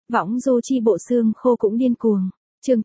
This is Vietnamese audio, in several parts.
Võng du chi bộ xương khô cũng điên cuồng. Chương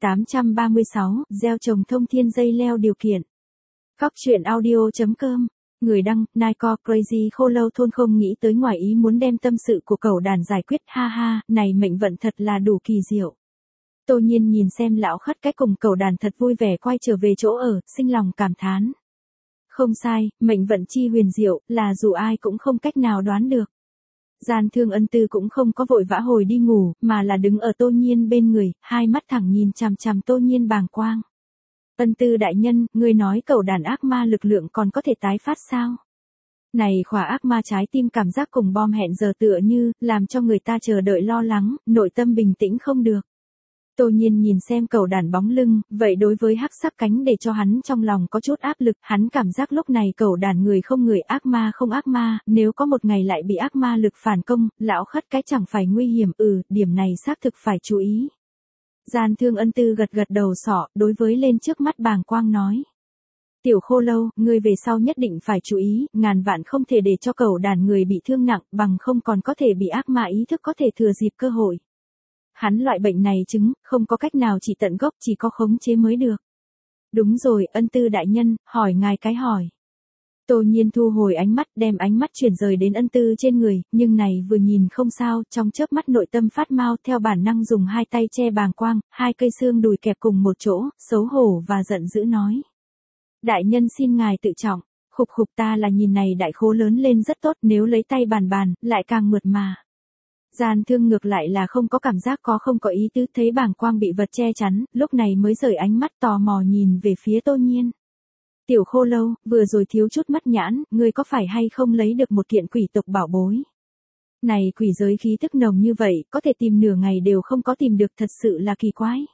836, gieo trồng thông thiên dây leo điều kiện. Góc truyện audio.com. Người đăng, Nike Crazy khô lâu thôn không nghĩ tới ngoài ý muốn đem tâm sự của cẩu đàn giải quyết, ha ha, này mệnh vận thật là đủ kỳ diệu. Tô Nhiên nhìn xem lão khất cái cùng cẩu đàn thật vui vẻ quay trở về chỗ ở, sinh lòng cảm thán. Không sai, mệnh vận chi huyền diệu, là dù ai cũng không cách nào đoán được. Gian Thương Ân Tư cũng không có vội vã hồi đi ngủ, mà là đứng ở Tô Nhiên bên người, hai mắt thẳng nhìn chằm chằm Tô Nhiên bàng quang. Ân Tư đại nhân, ngươi nói cẩu đàn ác ma lực lượng còn có thể tái phát sao? Này khỏa ác ma trái tim cảm giác cùng bom hẹn giờ tựa như, làm cho người ta chờ đợi lo lắng, nội tâm bình tĩnh không được. Tô Nhiên nhìn xem cẩu đàn bóng lưng, vậy đối với hắc sắc cánh để cho hắn trong lòng có chút áp lực, hắn cảm giác lúc này cẩu đàn người không người ác ma không ác ma, nếu có một ngày lại bị ác ma lực phản công, lão khất cái chẳng phải nguy hiểm, điểm này xác thực phải chú ý. Gian Thương Ân Tư gật gật đầu sọ, đối với lên trước mắt bàng quang nói. Tiểu khô lâu, ngươi về sau nhất định phải chú ý, ngàn vạn không thể để cho cẩu đàn người bị thương nặng, bằng không còn có thể bị ác ma ý thức có thể thừa dịp cơ hội. Hắn loại bệnh này chứng, không có cách nào chỉ tận gốc, chỉ có khống chế mới được. Đúng rồi, Ân Tư đại nhân, hỏi ngài cái hỏi. Tô Nhiên thu hồi ánh mắt, đem ánh mắt chuyển rời đến Ân Tư trên người, nhưng này vừa nhìn không sao, trong chớp mắt nội tâm phát mau, theo bản năng dùng hai tay che bàng quang, hai cây xương đùi kẹp cùng một chỗ, xấu hổ và giận dữ nói. Đại nhân xin ngài tự trọng, khục khục, ta là nhìn này đại khố lớn lên rất tốt, nếu lấy tay bàn, lại càng mượt mà. Gian Thương ngược lại là không có cảm giác không có ý tứ, thấy bàng quang bị vật che chắn, lúc này mới rời ánh mắt tò mò nhìn về phía Tô Nhiên. Tiểu khô lâu, vừa rồi thiếu chút mắt nhãn, ngươi có phải hay không lấy được một kiện quỷ tộc bảo bối? Này quỷ giới khí tức nồng như vậy, có thể tìm nửa ngày đều không có tìm được, thật sự là kỳ quái.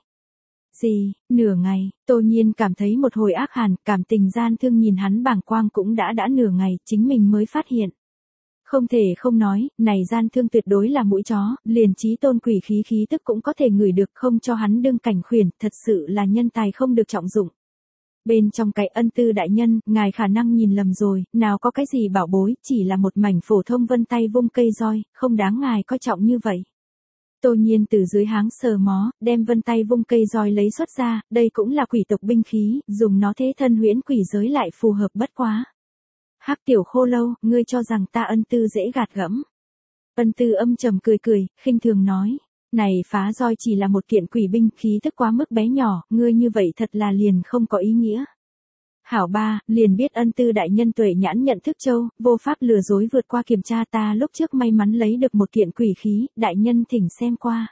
Gì, nửa ngày, Tô Nhiên cảm thấy một hồi ác hàn, cảm tình Gian Thương nhìn hắn bàng quang cũng đã nửa ngày, chính mình mới phát hiện. Không thể không nói, này Gian Thương tuyệt đối là mũi chó, liền chí tôn quỷ khí tức cũng có thể ngửi được, không cho hắn đương cảnh khuyển, thật sự là nhân tài không được trọng dụng. Bên trong cái Ân Tư đại nhân, ngài khả năng nhìn lầm rồi, nào có cái gì bảo bối, chỉ là một mảnh phổ thông vân tay vung cây roi, không đáng ngài coi trọng như vậy. Tô Nhiên từ dưới háng sờ mó, đem vân tay vung cây roi lấy xuất ra, đây cũng là quỷ tộc binh khí, dùng nó thế thân huyễn quỷ giới lại phù hợp bất quá. Hắc tiểu khô lâu, ngươi cho rằng ta Ân Tư dễ gạt gẫm. Ân Tư âm trầm cười, khinh thường nói. Này phá roi chỉ là một kiện quỷ binh, khí thức quá mức bé nhỏ, ngươi như vậy thật là liền không có ý nghĩa. Hảo ba, liền biết Ân Tư đại nhân tuệ nhãn nhận thức châu, vô pháp lừa dối vượt qua kiểm tra, ta lúc trước may mắn lấy được một kiện quỷ khí, đại nhân thỉnh xem qua.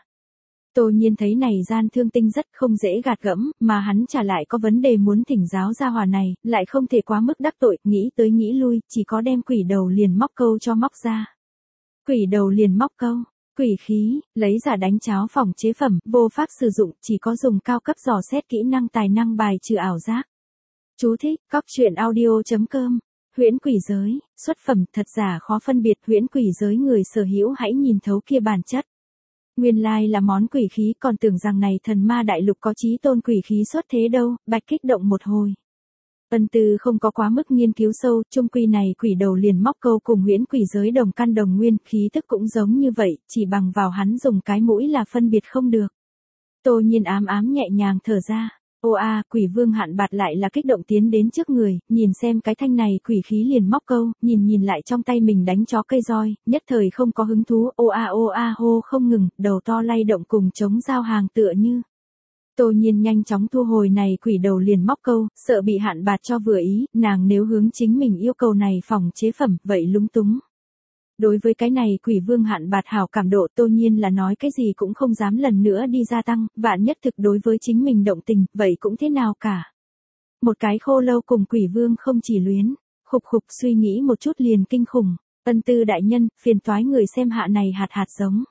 Tô Nhiên thấy này Gian Thương tinh rất không dễ gạt gẫm, mà hắn trả lại có vấn đề muốn thỉnh giáo gia hỏa này, lại không thể quá mức đắc tội, nghĩ tới nghĩ lui, chỉ có đem quỷ đầu liền móc câu cho móc ra. Quỷ đầu liền móc câu. Quỷ khí, lấy giả đánh cháo phòng chế phẩm, vô pháp sử dụng, chỉ có dùng cao cấp dò xét kỹ năng tài năng bài trừ ảo giác. Chú thích, góc truyện audio.com. Huyễn quỷ giới, xuất phẩm thật giả khó phân biệt, huyễn quỷ giới người sở hữu hãy nhìn thấu kia bản chất. Nguyên lai là món quỷ khí, còn tưởng rằng này thần ma đại lục có chí tôn quỷ khí xuất thế đâu, bạch kích động một hồi. Ân Tư không có quá mức nghiên cứu sâu, chung quy này quỷ đầu liền móc câu cùng huyễn quỷ giới đồng căn đồng nguyên, khí tức cũng giống như vậy, chỉ bằng vào hắn dùng cái mũi là phân biệt không được. Tô Nhiên ám nhẹ nhàng thở ra. Ô a, quỷ vương Hạn Bạt lại là kích động tiến đến trước người, nhìn xem cái thanh này quỷ khí liền móc câu, nhìn lại trong tay mình đánh chó cây roi, nhất thời không có hứng thú, ô a hô không ngừng, đầu to lay động cùng chống giao hàng tựa như. Tô Nhiên nhanh chóng thu hồi này quỷ đầu liền móc câu, sợ bị Hạn Bạt cho vừa ý, nàng nếu hướng chính mình yêu cầu này phòng chế phẩm, vậy lúng túng. Đối với cái này quỷ vương Hạn Bạt hảo cảm độ, Tô Nhiên là nói cái gì cũng không dám lần nữa đi gia tăng, vạn nhất thực đối với chính mình động tình, vậy cũng thế nào cả. Một cái khô lâu cùng quỷ vương không chỉ luyến, khục suy nghĩ một chút liền kinh khủng. Ân Tư đại nhân, phiền toái người xem hạ này hạt giống.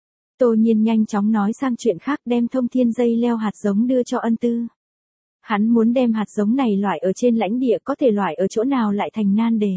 Tô Nhiên nhanh chóng nói sang chuyện khác, đem thông thiên dây leo hạt giống đưa cho Ân Tư. Hắn muốn đem hạt giống này loại ở trên lãnh địa, có thể loại ở chỗ nào lại thành nan đề.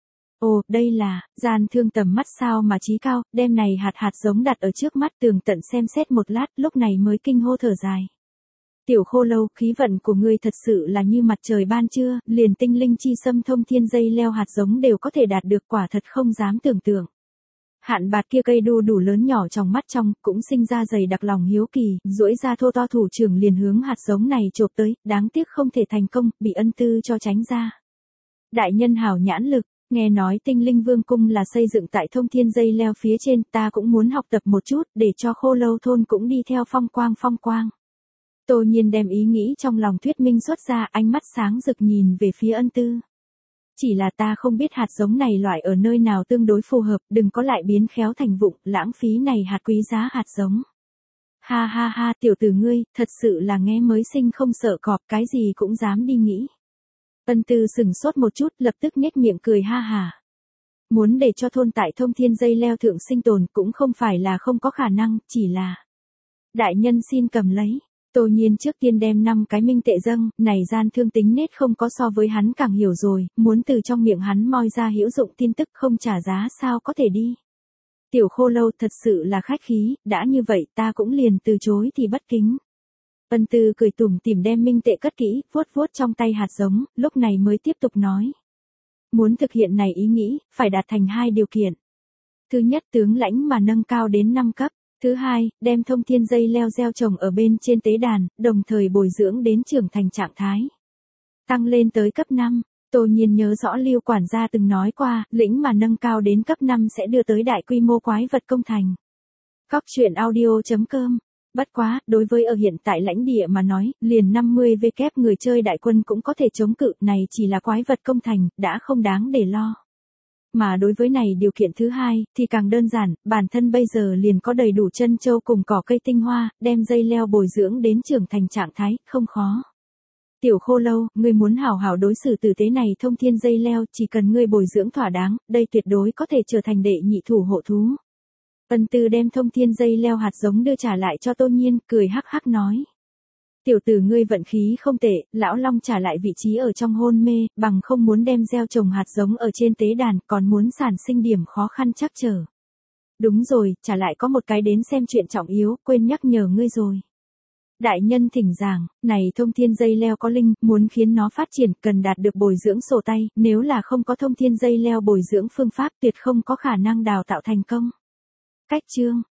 Ồ, đây là, Gian Thương tầm mắt sao mà trí cao, đem này hạt giống đặt ở trước mắt, tường tận xem xét một lát, lúc này mới kinh hô thở dài. Tiểu khô lâu, khí vận của ngươi thật sự là như mặt trời ban trưa, liền tinh linh chi xâm thông thiên dây leo hạt giống đều có thể đạt được, quả thật không dám tưởng tượng. Hạn bạt kia cây đu đủ lớn nhỏ trong mắt trong, cũng sinh ra dày đặc lòng hiếu kỳ, duỗi ra thô to thủ trưởng liền hướng hạt giống này chộp tới, đáng tiếc không thể thành công, bị Ân Tư cho tránh ra. Đại nhân hảo nhãn lực, nghe nói tinh linh vương cung là xây dựng tại thông thiên dây leo phía trên, ta cũng muốn học tập một chút, để cho Khô Lâu thôn cũng đi theo phong quang. Tô Nhiên đem ý nghĩ trong lòng thuyết minh xuất ra, ánh mắt sáng rực nhìn về phía Ân Tư. Chỉ là ta không biết hạt giống này loại ở nơi nào tương đối phù hợp, đừng có lại biến khéo thành vụng, lãng phí này hạt quý giá hạt giống. Ha ha ha, tiểu tử ngươi, thật sự là nghe mới sinh không sợ cọp, cái gì cũng dám đi nghĩ. Ân Tư sừng sốt một chút, lập tức nhếch miệng cười ha hà. Muốn để cho thôn tại thông thiên dây leo thượng sinh tồn cũng không phải là không có khả năng, chỉ là... Đại nhân xin cầm lấy. Tô Nhiên trước tiên đem 5 cái minh tệ dâng, này gian thương tính nết không có so với hắn càng hiểu rồi, muốn từ trong miệng hắn moi ra hữu dụng tin tức không trả giá sao có thể đi. Tiểu Khô Lâu thật sự là khách khí, đã như vậy ta cũng liền từ chối thì bất kính. Ân Tư cười tủm tỉm đem minh tệ cất kỹ, vuốt trong tay hạt giống, lúc này mới tiếp tục nói. Muốn thực hiện này ý nghĩ, phải đạt thành 2 điều kiện. Thứ nhất, tướng lãnh mà nâng cao đến 5 cấp. Thứ hai, đem thông thiên dây leo gieo trồng ở bên trên tế đàn, đồng thời bồi dưỡng đến trưởng thành trạng thái. Tăng lên tới cấp 5, Tô Nhiên nhớ rõ Lưu quản gia từng nói qua, lĩnh mà nâng cao đến cấp 5 sẽ đưa tới đại quy mô quái vật công thành. Cóc truyện audio.com. Bất quá, đối với ở hiện tại lãnh địa mà nói, liền 50 W người chơi đại quân cũng có thể chống cự, này chỉ là quái vật công thành, đã không đáng để lo. Mà đối với này điều kiện thứ hai, thì càng đơn giản, bản thân bây giờ liền có đầy đủ chân châu cùng cỏ cây tinh hoa, đem dây leo bồi dưỡng đến trưởng thành trạng thái, không khó. Tiểu Khô Lâu, ngươi muốn hảo hảo đối xử tử tế này thông thiên dây leo, chỉ cần ngươi bồi dưỡng thỏa đáng, đây tuyệt đối có thể trở thành đệ nhị thủ hộ thú. Ân Tư đem thông thiên dây leo hạt giống đưa trả lại cho Tô Nhiên, cười hắc hắc nói. Tiểu tử ngươi vận khí không tệ, lão long trả lại vị trí ở trong hôn mê, bằng không muốn đem gieo trồng hạt giống ở trên tế đàn, còn muốn sản sinh điểm khó khăn chắc trở. Đúng rồi, trả lại có một cái đến xem chuyện trọng yếu, quên nhắc nhở ngươi rồi. Đại nhân thỉnh giảng, này thông thiên dây leo có linh, muốn khiến nó phát triển, cần đạt được bồi dưỡng sổ tay, nếu là không có thông thiên dây leo bồi dưỡng phương pháp tuyệt không có khả năng đào tạo thành công. Cách chương